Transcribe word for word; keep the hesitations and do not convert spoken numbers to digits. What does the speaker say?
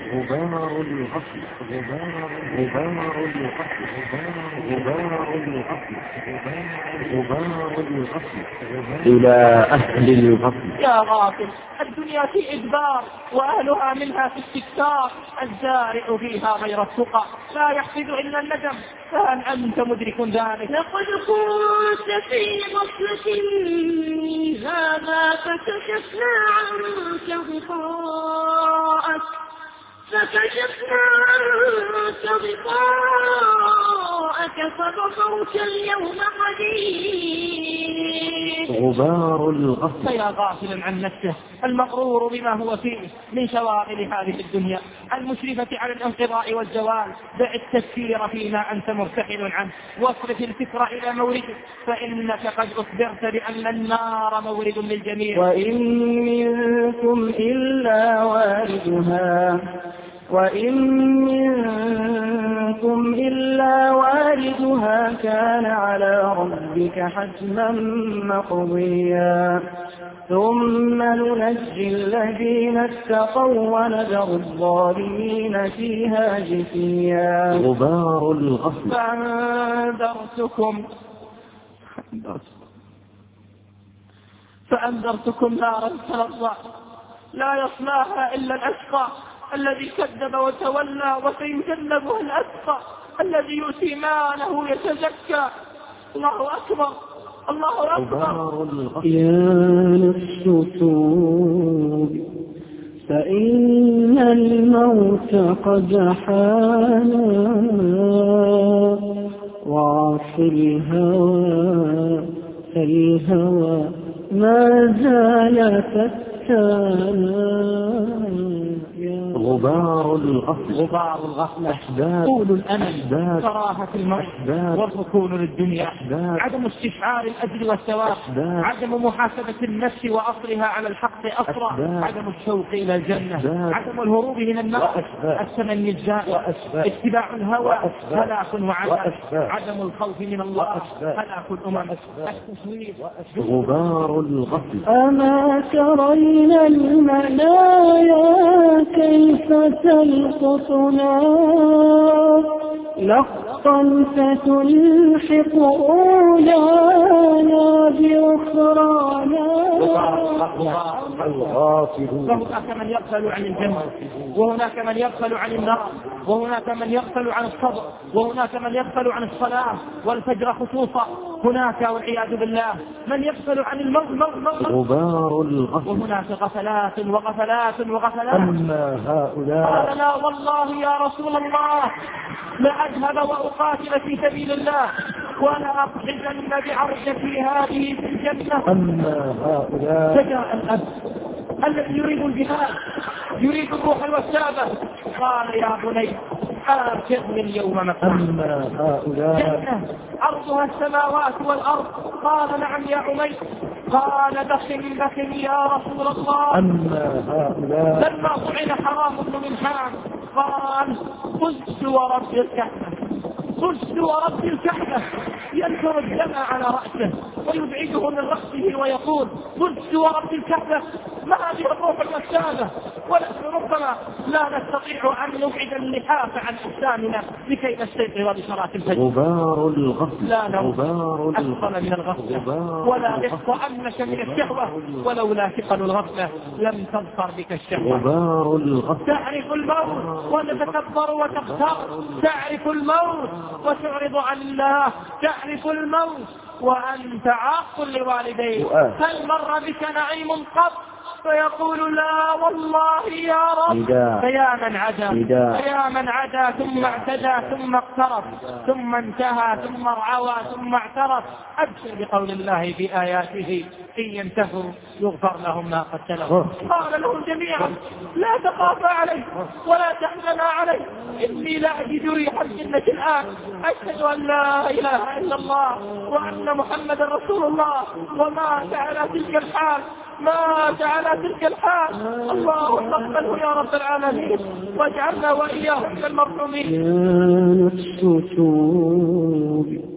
غبار الغفلة غبار الغفلة غبار الغفلة غبار الغفلة إلى أهل الغفلة. يا غافل، الدنيا في إدبار وأهلها منها في استكثار، الزارع فيها غير التقى لا يحفظ إلا الندم، فهل أنت مدرك ذلك؟ لقد كنت في غفلة من هذا فكشفنا عنك غطاءك فكشفنا عنك غطاءك فبصرك اليوم حديد. غبار الغفلة. فيا غافلا عن نفسه المغرور بما هو فيه من شواغل هذه الدنيا المشرفة على الانقضاء والزوال، دع التفكير فيما أنت مرتحل عنه واصرف الفكر إلى موردك، فإنك قد أخبرت بأن النار مورد للجميع. وإن منكم إلا واردها وإن منكم إلا واردها كان على ربك حتما مقضيا ثم ننجي الذين اتقوا ونذر الظالمين فيها جثيا. غبار الغفلة. فأنذرتكم فأنذرتكم نارا تلظى لا يصلاها إلا الأشقى الذي كذب وتولى، وسيجنبه الأتقى الذي يؤتي ماله يتزكى. الله أكبر الله أكبر. يا نفس توبي فإن الموت قد حان وعص الهوى فالهوى ما زال فتانا. غبار الغفلة. غبار الغفلة أحباب. طول الأمل، كراهة الموت، والركون للدنيا، أحباب. عدم استشعار الأجر والثواب، عدم محاسبة النفس وأصلها على الحق أسرع، عدم الشوق إلى الجنة، أحباب. عدم الهروب من النار، التمني الزائر، اتباع الهوى، هلاك وعذاب، عدم الخوف من الله، هلاك الأمم، التسويف. غبار الغفلة. أما ترين المنايا كيف تلقطنا لقطا فتلحق أولانا بأخرانا. فهناك من يغفل عن الجنة، وهناك من يغفل عن النار، وهناك من يغفل عن الصبر، وهناك من يغفل عن الصلاة والفجر خصوصا، هناك والعياذ بالله من يغفل عن الموت. غبار الغفلة. وهناك غفلات وغفلات وغفلات. أما هؤلاء قال لا والله يا رسول الله لأذهب وأقاتل في سبيل الله ولا أبحثن بعرشتي هذه في الجنة. أما هؤلاء فجاء الأب الذي يريد الجهاد يريد الروح الوسابة قال يا بني آخذني اليوم مكان. أما هؤلاء جنة عرضها السماوات والأرض. قال نعم يا عمي. قال بخن بخن يا رسول الله. أما هؤلاء لما طعن حرام بن ملحان قال قلت ورب الكعبة قلت ورب الكعبة ينثر الدم على رأسه ويبعده من رأسه ويقول قلت ورب الكعبة ما هذه الروح الوسابة، ونحن ربما لا نستطيع أن نبعد اللحاف عن أجسامنا لكي نستيقظ بصلاة الفجر. غبار الغفلة. لا نوم غبار أثقل من الغفلة ولا رفق أمنك من الشهوة، ولولا ثقل الغفلة لم تظفر بك الشهوة. غبار الغفلة. تعرف الموت وتتكبر وتغتر، تعرف الموت وتعرض عن الله، تعرف الموت وأنت عاق لوالديك. هل مر بك نعيم قط فيقول لا والله يا رب؟ فيا من عدا فيا من عدا ثم اعتدى ثم اقترف ثم انتهى ثم رعوى ثم اعترف. أبشر بقول الله في آياته إن ينتهوا يغفر لهم ما قد سلف. قال لهم جميعا لا تخافا عليه ولا تحزنا عليه إني لا أجد ريح الجنة الآن، أشهد أن لا إله إلا الله وأن محمد رسول الله. ومات على تلك الحال مات على تلك الحال. اللهم اقبله يا رب العالمين واجعلنا وإياه من المرحومين. يا نفس توبي